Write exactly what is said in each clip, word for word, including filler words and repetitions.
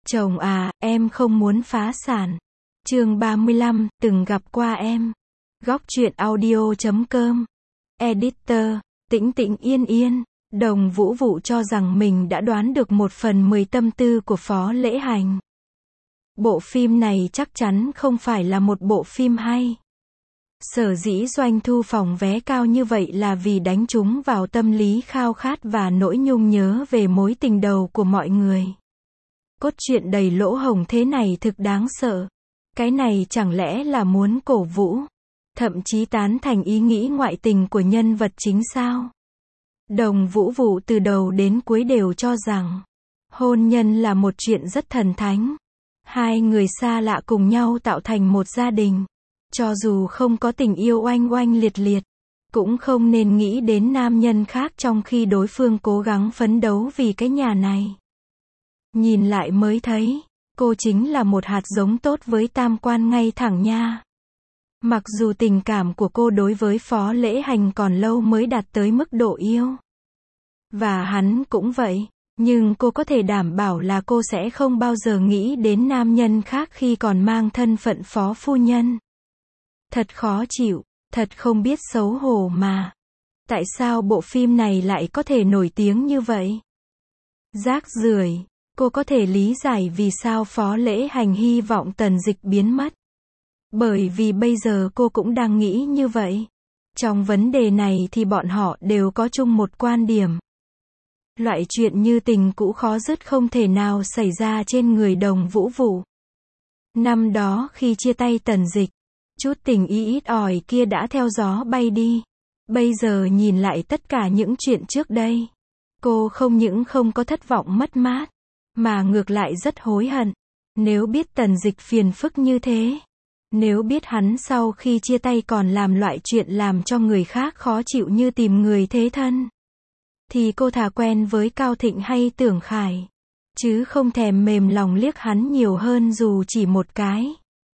Chồng à, em không muốn phá sản. Chương ba mươi lăm, từng gặp qua em. Góc truyện audio chấm com. Editor, Tĩnh Tĩnh Yên Yên. Đồng Vũ Vụ cho rằng mình đã đoán được một phần mười tâm tư của Phó Lễ Hành. Bộ phim này chắc chắn không phải là một bộ phim hay. Sở dĩ doanh thu phòng vé cao như vậy là vì đánh trúng vào tâm lý khao khát và nỗi nhung nhớ về mối tình đầu của mọi người. Cốt truyện đầy lỗ hổng thế này thực đáng sợ. Cái này chẳng lẽ là muốn cổ vũ, thậm chí tán thành ý nghĩ ngoại tình của nhân vật chính sao? Đồng Vũ Vụ từ đầu đến cuối đều cho rằng hôn nhân là một chuyện rất thần thánh. Hai người xa lạ cùng nhau tạo thành một gia đình. Cho dù không có tình yêu oanh oanh liệt liệt, cũng không nên nghĩ đến nam nhân khác trong khi đối phương cố gắng phấn đấu vì cái nhà này. Nhìn lại mới thấy, cô chính là một hạt giống tốt với tam quan ngay thẳng nha. Mặc dù tình cảm của cô đối với Phó Lễ Hành còn lâu mới đạt tới mức độ yêu. Và hắn cũng vậy, nhưng cô có thể đảm bảo là cô sẽ không bao giờ nghĩ đến nam nhân khác khi còn mang thân phận phó phu nhân. Thật khó chịu, thật không biết xấu hổ mà. Tại sao bộ phim này lại có thể nổi tiếng như vậy? Rác rưởi. Cô có thể lý giải vì sao Phó Lễ Hành hy vọng Tần Dịch biến mất. Bởi vì bây giờ cô cũng đang nghĩ như vậy. Trong vấn đề này thì bọn họ đều có chung một quan điểm. Loại chuyện như tình cũ khó dứt không thể nào xảy ra trên người Đồng Vũ Vụ. Năm đó khi chia tay Tần Dịch, chút tình ý ít ỏi kia đã theo gió bay đi. Bây giờ nhìn lại tất cả những chuyện trước đây, cô không những không có thất vọng mất mát, mà ngược lại rất hối hận. Nếu biết Tần Dịch phiền phức như thế, nếu biết hắn sau khi chia tay còn làm loại chuyện làm cho người khác khó chịu như tìm người thế thân, thì cô thà quen với Cao Thịnh hay Tưởng Khải, chứ không thèm mềm lòng liếc hắn nhiều hơn dù chỉ một cái.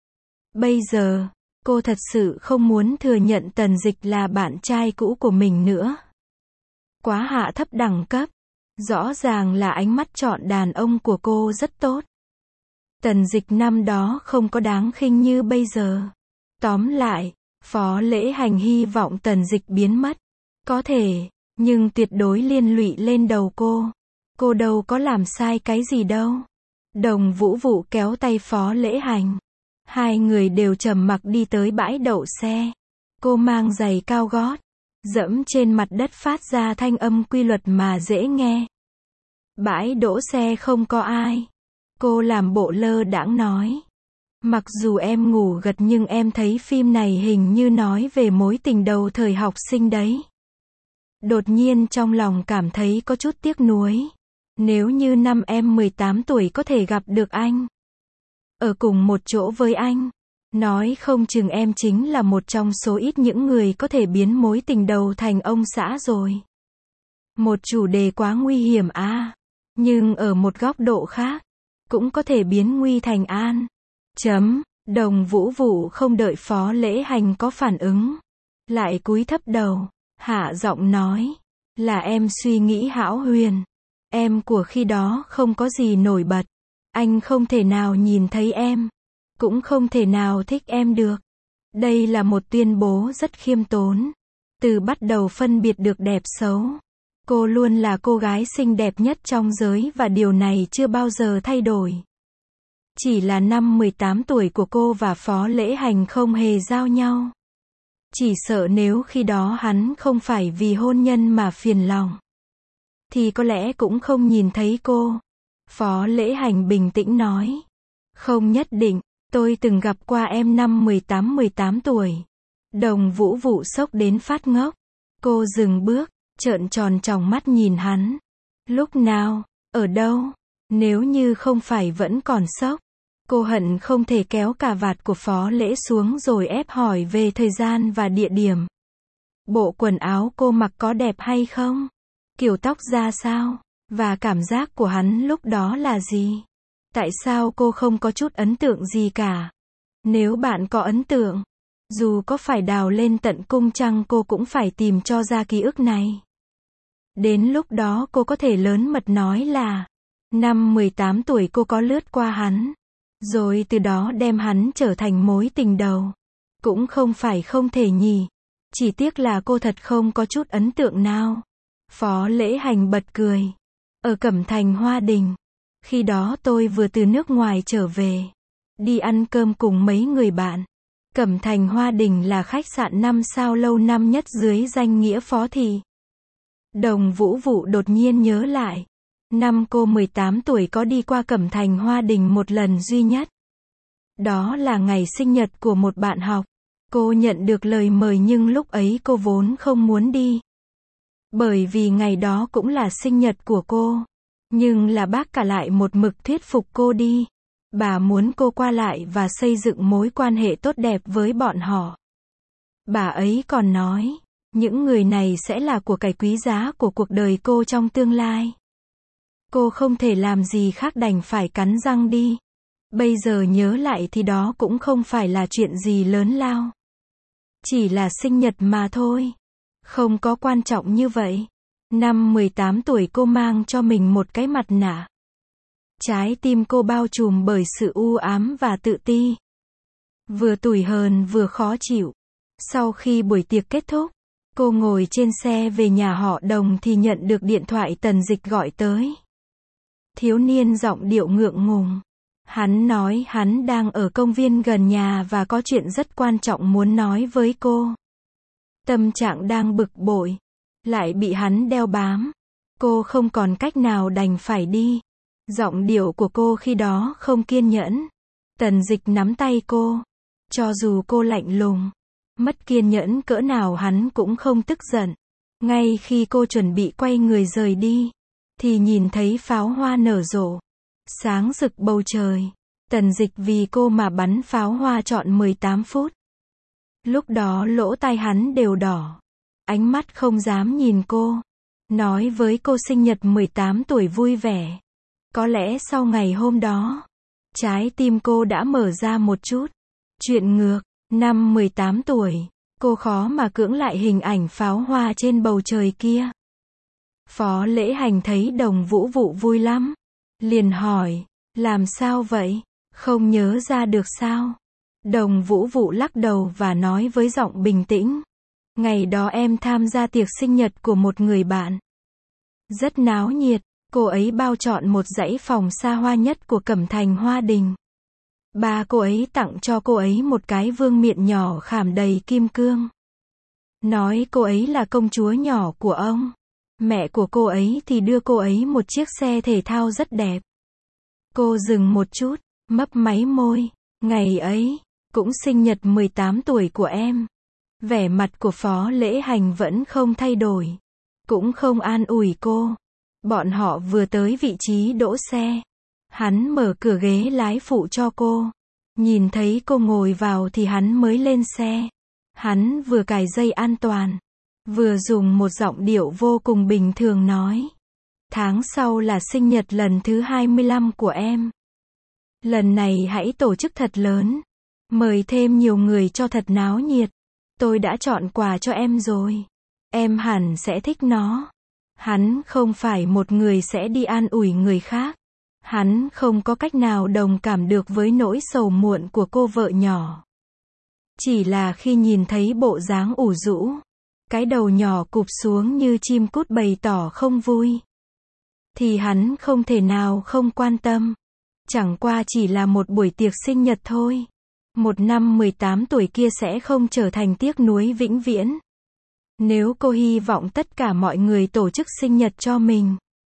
Bây giờ, cô thật sự không muốn thừa nhận Tần Dịch là bạn trai cũ của mình nữa. Quá hạ thấp đẳng cấp. Rõ ràng là ánh mắt chọn đàn ông của cô rất tốt. Tần Dịch năm đó không có đáng khinh như bây giờ. Tóm lại, Phó Lễ Hành hy vọng Tần Dịch biến mất. Có thể, nhưng tuyệt đối liên lụy lên đầu cô. Cô đâu có làm sai cái gì đâu. Đồng Vũ Vụ kéo tay Phó Lễ Hành. Hai người đều trầm mặc đi tới bãi đậu xe. Cô mang giày cao gót, dẫm trên mặt đất phát ra thanh âm quy luật mà dễ nghe. Bãi đỗ xe không có ai. Cô làm bộ lơ đãng nói. Mặc dù em ngủ gật nhưng em thấy phim này hình như nói về mối tình đầu thời học sinh đấy. Đột nhiên trong lòng cảm thấy có chút tiếc nuối. Nếu như năm em mười tám tuổi có thể gặp được anh, ở cùng một chỗ với anh, nói không chừng em chính là một trong số ít những người có thể biến mối tình đầu thành ông xã rồi. Một chủ đề quá nguy hiểm à. Nhưng ở một góc độ khác, cũng có thể biến nguy thành an. Chấm. Đồng Vũ Vụ không đợi Phó Lễ Hành có phản ứng, lại cúi thấp đầu, hạ giọng nói, là em suy nghĩ hão huyền. Em của khi đó không có gì nổi bật. Anh không thể nào nhìn thấy em, cũng không thể nào thích em được. Đây là một tuyên bố rất khiêm tốn. Từ bắt đầu phân biệt được đẹp xấu, cô luôn là cô gái xinh đẹp nhất trong giới và điều này chưa bao giờ thay đổi. Chỉ là năm mười tám tuổi của cô và Phó Lễ Hành không hề giao nhau. Chỉ sợ nếu khi đó hắn không phải vì hôn nhân mà phiền lòng, thì có lẽ cũng không nhìn thấy cô. Phó Lễ Hành bình tĩnh nói. Không nhất định, tôi từng gặp qua em năm mười tám mười tám tuổi. Đồng Vũ Vụ sốc đến phát ngốc. Cô dừng bước, trợn tròn tròng mắt nhìn hắn. Lúc nào? Ở đâu? Nếu như không phải vẫn còn sốc. Cô hận không thể kéo cà vạt của Phó Lễ xuống rồi ép hỏi về thời gian và địa điểm. Bộ quần áo cô mặc có đẹp hay không? Kiểu tóc ra sao? Và cảm giác của hắn lúc đó là gì? Tại sao cô không có chút ấn tượng gì cả? Nếu bạn có ấn tượng, dù có phải đào lên tận cung trăng cô cũng phải tìm cho ra ký ức này. Đến lúc đó cô có thể lớn mật nói là Năm mười tám tuổi cô có lướt qua hắn, rồi từ đó đem hắn trở thành mối tình đầu. Cũng không phải không thể nhỉ. Chỉ tiếc là cô thật không có chút ấn tượng nào. Phó Lễ Hành bật cười. Ở Cẩm Thành Hoa Đình. Khi đó tôi vừa từ nước ngoài trở về. Đi ăn cơm cùng mấy người bạn. Cẩm Thành Hoa Đình là khách sạn năm sao lâu năm nhất dưới danh nghĩa Phó Thị. Đồng Vũ Vụ đột nhiên nhớ lại. Năm cô mười tám tuổi có đi qua Cẩm Thành Hoa Đình một lần duy nhất. Đó là ngày sinh nhật của một bạn học. Cô nhận được lời mời nhưng lúc ấy cô vốn không muốn đi. Bởi vì ngày đó cũng là sinh nhật của cô. Nhưng là bác cả lại một mực thuyết phục cô đi. Bà muốn cô qua lại và xây dựng mối quan hệ tốt đẹp với bọn họ. Bà ấy còn nói, những người này sẽ là của cải quý giá của cuộc đời cô trong tương lai. Cô không thể làm gì khác đành phải cắn răng đi. Bây giờ nhớ lại thì đó cũng không phải là chuyện gì lớn lao. Chỉ là sinh nhật mà thôi. Không có quan trọng như vậy. Năm mười tám tuổi cô mang cho mình một cái mặt nạ. Trái tim cô bao trùm bởi sự u ám và tự ti. Vừa tủi hờn vừa khó chịu. Sau khi buổi tiệc kết thúc, cô ngồi trên xe về nhà họ Đồng thì nhận được điện thoại Tần Dịch gọi tới. Thiếu niên giọng điệu ngượng ngùng. Hắn nói hắn đang ở công viên gần nhà và có chuyện rất quan trọng muốn nói với cô. Tâm trạng đang bực bội. Lại bị hắn đeo bám. Cô không còn cách nào đành phải đi. Giọng điệu của cô khi đó không kiên nhẫn. Tần Dịch nắm tay cô. Cho dù cô lạnh lùng, mất kiên nhẫn cỡ nào hắn cũng không tức giận. Ngay khi cô chuẩn bị quay người rời đi, thì nhìn thấy pháo hoa nở rộ. Sáng rực bầu trời. Tần Dịch vì cô mà bắn pháo hoa trọn mười tám phút. Lúc đó lỗ tai hắn đều đỏ. Ánh mắt không dám nhìn cô. Nói với cô sinh nhật mười tám tuổi vui vẻ. Có lẽ sau ngày hôm đó, trái tim cô đã mở ra một chút. Chuyện ngược, năm mười tám tuổi, cô khó mà cưỡng lại hình ảnh pháo hoa trên bầu trời kia. Phó Lễ Hành thấy Đồng Vũ Vụ vui lắm. Liền hỏi, làm sao vậy? Không nhớ ra được sao? Đồng Vũ Vụ lắc đầu và nói với giọng bình tĩnh. Ngày đó em tham gia tiệc sinh nhật của một người bạn. Rất náo nhiệt, cô ấy bao trọn một dãy phòng xa hoa nhất của Cẩm Thành Hoa Đình. Ba cô ấy tặng cho cô ấy một cái vương miện nhỏ khảm đầy kim cương. Nói cô ấy là công chúa nhỏ của ông. Mẹ của cô ấy thì đưa cô ấy một chiếc xe thể thao rất đẹp. Cô dừng một chút, mấp máy môi. Ngày ấy, cũng sinh nhật mười tám tuổi của em. Vẻ mặt của Phó Lễ Hành vẫn không thay đổi. Cũng không an ủi cô. Bọn họ vừa tới vị trí đỗ xe. Hắn mở cửa ghế lái phụ cho cô. Nhìn thấy cô ngồi vào thì hắn mới lên xe. Hắn vừa cài dây an toàn, vừa dùng một giọng điệu vô cùng bình thường nói. Tháng sau là sinh nhật lần thứ hai mươi lăm của em. Lần này hãy tổ chức thật lớn. Mời thêm nhiều người cho thật náo nhiệt. Tôi đã chọn quà cho em rồi. Em hẳn sẽ thích nó. Hắn không phải một người sẽ đi an ủi người khác. Hắn không có cách nào đồng cảm được với nỗi sầu muộn của cô vợ nhỏ. Chỉ là khi nhìn thấy bộ dáng ủ rũ, cái đầu nhỏ cụp xuống như chim cút bày tỏ không vui, thì hắn không thể nào không quan tâm. Chẳng qua chỉ là một buổi tiệc sinh nhật thôi. Một năm mười tám tuổi kia sẽ không trở thành tiếc nuối vĩnh viễn. Nếu cô hy vọng tất cả mọi người tổ chức sinh nhật cho mình,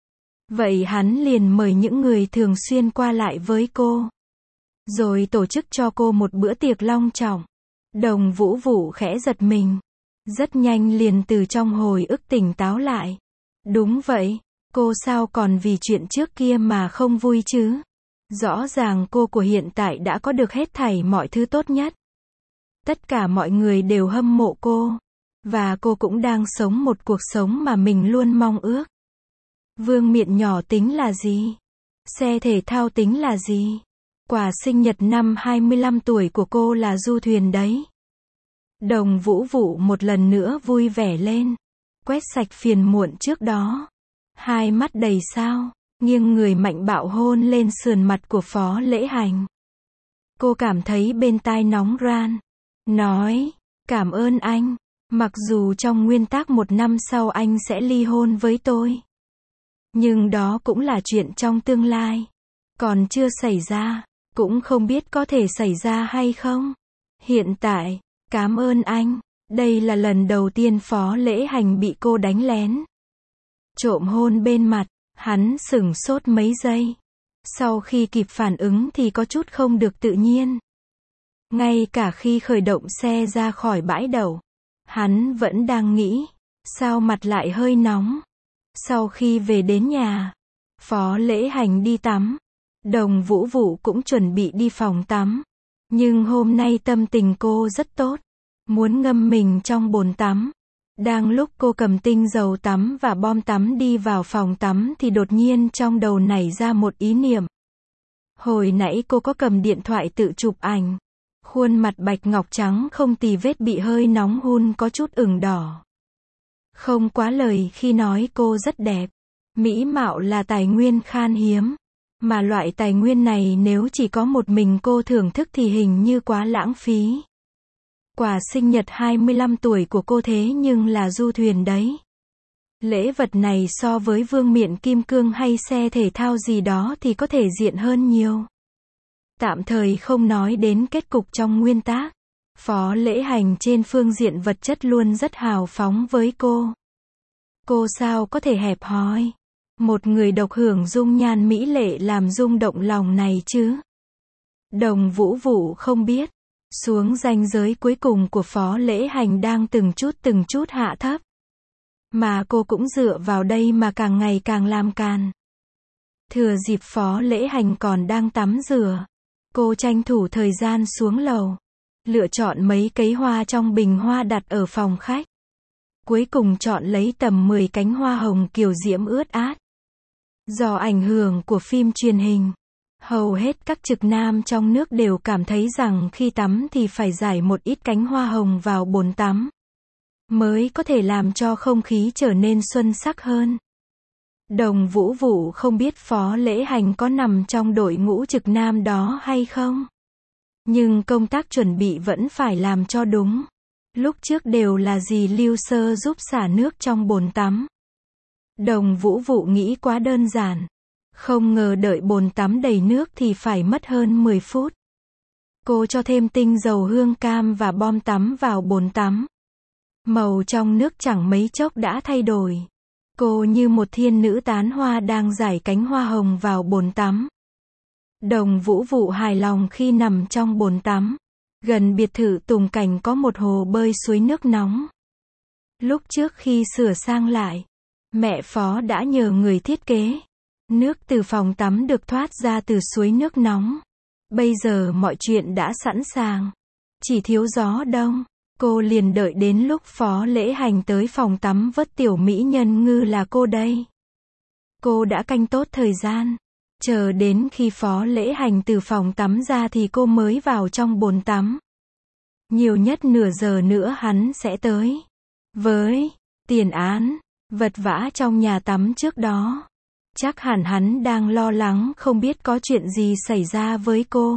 vậy hắn liền mời những người thường xuyên qua lại với cô. Rồi tổ chức cho cô một bữa tiệc long trọng. Đồng Vũ Vụ khẽ giật mình. Rất nhanh liền từ trong hồi ức tỉnh táo lại. Đúng vậy, cô sao còn vì chuyện trước kia mà không vui chứ? Rõ ràng cô của hiện tại đã có được hết thảy mọi thứ tốt nhất. Tất cả mọi người đều hâm mộ cô. Và cô cũng đang sống một cuộc sống mà mình luôn mong ước. Vương miện nhỏ tính là gì? Xe thể thao tính là gì? Quà sinh nhật năm hai mươi lăm tuổi của cô là du thuyền đấy. Đồng Vũ Vụ một lần nữa vui vẻ lên. Quét sạch phiền muộn trước đó. Hai mắt đầy sao. nghiêng người mạnh bạo hôn lên sườn mặt của Phó Lễ Hành. Cô cảm thấy bên tai nóng ran. Nói, cảm ơn anh. Mặc dù trong nguyên tắc một năm sau anh sẽ ly hôn với tôi. Nhưng đó cũng là chuyện trong tương lai. Còn chưa xảy ra. Cũng không biết có thể xảy ra hay không. Hiện tại, cảm ơn anh. Đây là lần đầu tiên Phó Lễ Hành bị cô đánh lén. Trộm hôn bên mặt, hắn sửng sốt mấy giây. Sau khi kịp phản ứng thì có chút không được tự nhiên. Ngay cả khi khởi động xe ra khỏi bãi đậu, hắn vẫn đang nghĩ, sao mặt lại hơi nóng. Sau khi về đến nhà, Phó Lễ Hành đi tắm. Đồng Vũ Vũ cũng chuẩn bị đi phòng tắm. Nhưng hôm nay tâm tình cô rất tốt. Muốn ngâm mình trong bồn tắm. Đang lúc cô cầm tinh dầu tắm và bom tắm đi vào phòng tắm thì đột nhiên trong đầu nảy ra một ý niệm. Hồi nãy cô có cầm điện thoại tự chụp ảnh. Khuôn mặt bạch ngọc trắng không tì vết bị hơi nóng hun có chút ửng đỏ. Không quá lời khi nói cô rất đẹp. Mỹ mạo là tài nguyên khan hiếm. Mà loại tài nguyên này nếu chỉ có một mình cô thưởng thức thì hình như quá lãng phí. Quà sinh nhật hai mươi lăm tuổi của cô thế nhưng là du thuyền đấy. Lễ vật này so với vương miện kim cương hay xe thể thao gì đó thì có thể diện hơn nhiều. Tạm thời không nói đến kết cục trong nguyên tác. Phó Lễ Hành trên phương diện vật chất luôn rất hào phóng với cô. Cô sao có thể hẹp hòi. Một người độc hưởng dung nhan mỹ lệ làm rung động lòng này chứ. Đồng Vũ Vũ không biết. Xuống ranh giới cuối cùng của Phó Lễ Hành đang từng chút từng chút hạ thấp. Mà cô cũng dựa vào đây mà càng ngày càng làm càn. Thừa dịp Phó Lễ Hành còn đang tắm rửa. Cô tranh thủ thời gian xuống lầu. Lựa chọn mấy cấy hoa trong bình hoa đặt ở phòng khách. Cuối cùng chọn lấy tầm mười cánh hoa hồng kiều diễm ướt át. Do ảnh hưởng của phim truyền hình, hầu hết các trực nam trong nước đều cảm thấy rằng khi tắm thì phải rải một ít cánh hoa hồng vào bồn tắm. Mới có thể làm cho không khí trở nên xuân sắc hơn. Đồng Vũ Vũ không biết Phó Lễ Hành có nằm trong đội ngũ trực nam đó hay không. Nhưng công tác chuẩn bị vẫn phải làm cho đúng. Lúc trước đều là dì Lưu Sơ giúp xả nước trong bồn tắm. Đồng Vũ Vũ nghĩ quá đơn giản. Không ngờ đợi bồn tắm đầy nước thì phải mất hơn mười phút. Cô cho thêm tinh dầu hương cam và bom tắm vào bồn tắm. Màu trong nước chẳng mấy chốc đã thay đổi. Cô như một thiên nữ tán hoa đang rải cánh hoa hồng vào bồn tắm. Đồng Vũ Vũ hài lòng khi nằm trong bồn tắm. Gần biệt thự Tùng Cảnh có một hồ bơi suối nước nóng. Lúc trước khi sửa sang lại, mẹ Phó đã nhờ người thiết kế. Nước từ phòng tắm được thoát ra từ suối nước nóng. Bây giờ mọi chuyện đã sẵn sàng. Chỉ thiếu gió đông. Cô liền đợi đến lúc Phó Lễ Hành tới phòng tắm vớt tiểu mỹ nhân ngư là cô đây. Cô đã canh tốt thời gian. Chờ đến khi Phó Lễ Hành từ phòng tắm ra thì cô mới vào trong bồn tắm. Nhiều nhất nửa giờ nữa hắn sẽ tới. Với tiền án, vật vã trong nhà tắm trước đó. Chắc hẳn hắn đang lo lắng không biết có chuyện gì xảy ra với cô.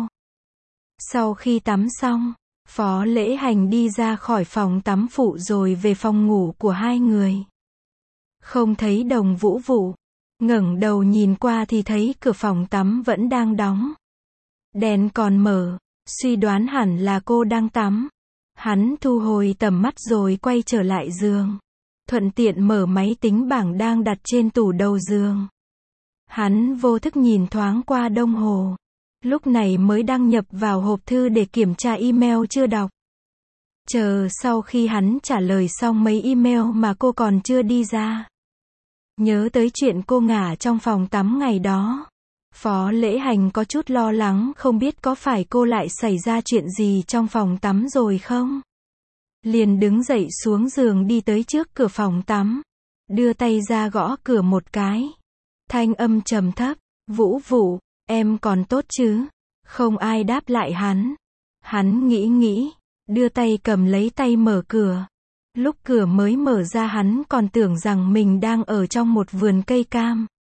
Sau khi tắm xong, Phó Lễ Hành đi ra khỏi phòng tắm phụ rồi về phòng ngủ của hai người. Không thấy Đồng Vũ Vũ. Ngẩng đầu nhìn qua thì thấy cửa phòng tắm vẫn đang đóng. Đèn còn mở, suy đoán hẳn là cô đang tắm. Hắn thu hồi tầm mắt rồi quay trở lại giường. Thuận tiện mở máy tính bảng đang đặt trên tủ đầu giường. Hắn vô thức nhìn thoáng qua đồng hồ. Lúc này mới đăng nhập vào hộp thư để kiểm tra email chưa đọc. Chờ sau khi hắn trả lời xong mấy email mà cô còn chưa đi ra. Nhớ tới chuyện cô ngả trong phòng tắm ngày đó. Phó Lễ Hành có chút lo lắng không biết có phải cô lại xảy ra chuyện gì trong phòng tắm rồi không. Liền đứng dậy xuống giường đi tới trước cửa phòng tắm. Đưa tay ra gõ cửa một cái. Thanh âm trầm thấp. Vũ Vũ, em còn tốt chứ? Không ai đáp lại hắn. Hắn nghĩ nghĩ. Đưa tay cầm lấy tay mở cửa. Lúc cửa mới mở ra hắn còn tưởng rằng mình đang ở trong một vườn cây cam.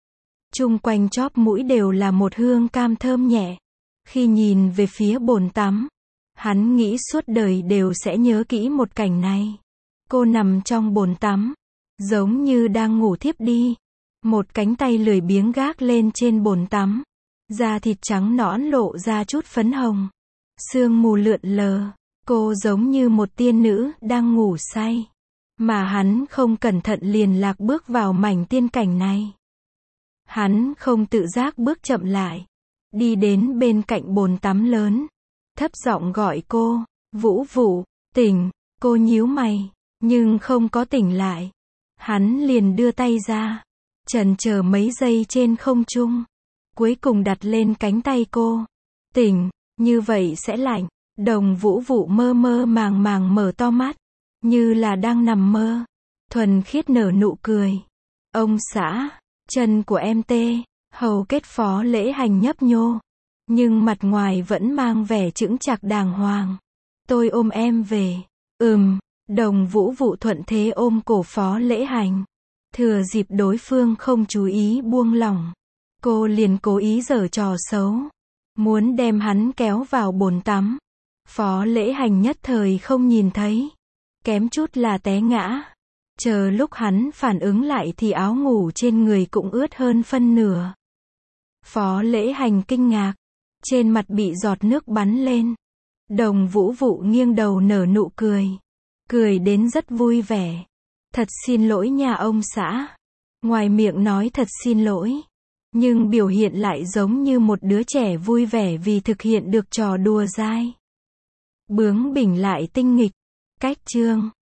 Chung quanh chóp mũi đều là một hương cam thơm nhẹ. Khi nhìn về phía bồn tắm, hắn nghĩ suốt đời đều sẽ nhớ kỹ một cảnh này. Cô nằm trong bồn tắm, giống như đang ngủ thiếp đi. Một cánh tay lười biếng gác lên trên bồn tắm. Da thịt trắng nõn lộ ra chút phấn hồng. Sương mù lượn lờ. Cô giống như một tiên nữ đang ngủ say. Mà hắn không cẩn thận liền lạc bước vào mảnh tiên cảnh này. Hắn không tự giác bước chậm lại. Đi đến bên cạnh bồn tắm lớn. Thấp giọng gọi cô. Vũ Vũ, tỉnh. Cô nhíu mày. Nhưng không có tỉnh lại. Hắn liền đưa tay ra. Chần chờ mấy giây trên không trung. Cuối cùng đặt lên cánh tay cô. Tỉnh, như vậy sẽ lạnh. Đồng Vũ Vũ mơ mơ màng màng mở to mắt. Như là đang nằm mơ. Thuần khiết nở nụ cười. Ông xã, chân của em tê. Hầu kết Phó Lễ Hành nhấp nhô. Nhưng mặt ngoài vẫn mang vẻ chững chạc đàng hoàng. Tôi ôm em về. Ừm, Đồng Vũ Vũ thuận thế ôm cổ Phó Lễ Hành. Thừa dịp đối phương không chú ý buông lỏng. Cô liền cố ý giở trò xấu. Muốn đem hắn kéo vào bồn tắm. Phó Lễ Hành nhất thời không nhìn thấy. Kém chút là té ngã. Chờ lúc hắn phản ứng lại thì áo ngủ trên người cũng ướt hơn phân nửa. Phó Lễ Hành kinh ngạc. Trên mặt bị giọt nước bắn lên. Đồng Vũ Vũ nghiêng đầu nở nụ cười. Cười đến rất vui vẻ. Thật xin lỗi nha ông xã. Ngoài miệng nói thật xin lỗi. Nhưng biểu hiện lại giống như một đứa trẻ vui vẻ vì thực hiện được trò đùa dai. Bướng bỉnh lại tinh nghịch. Cách chương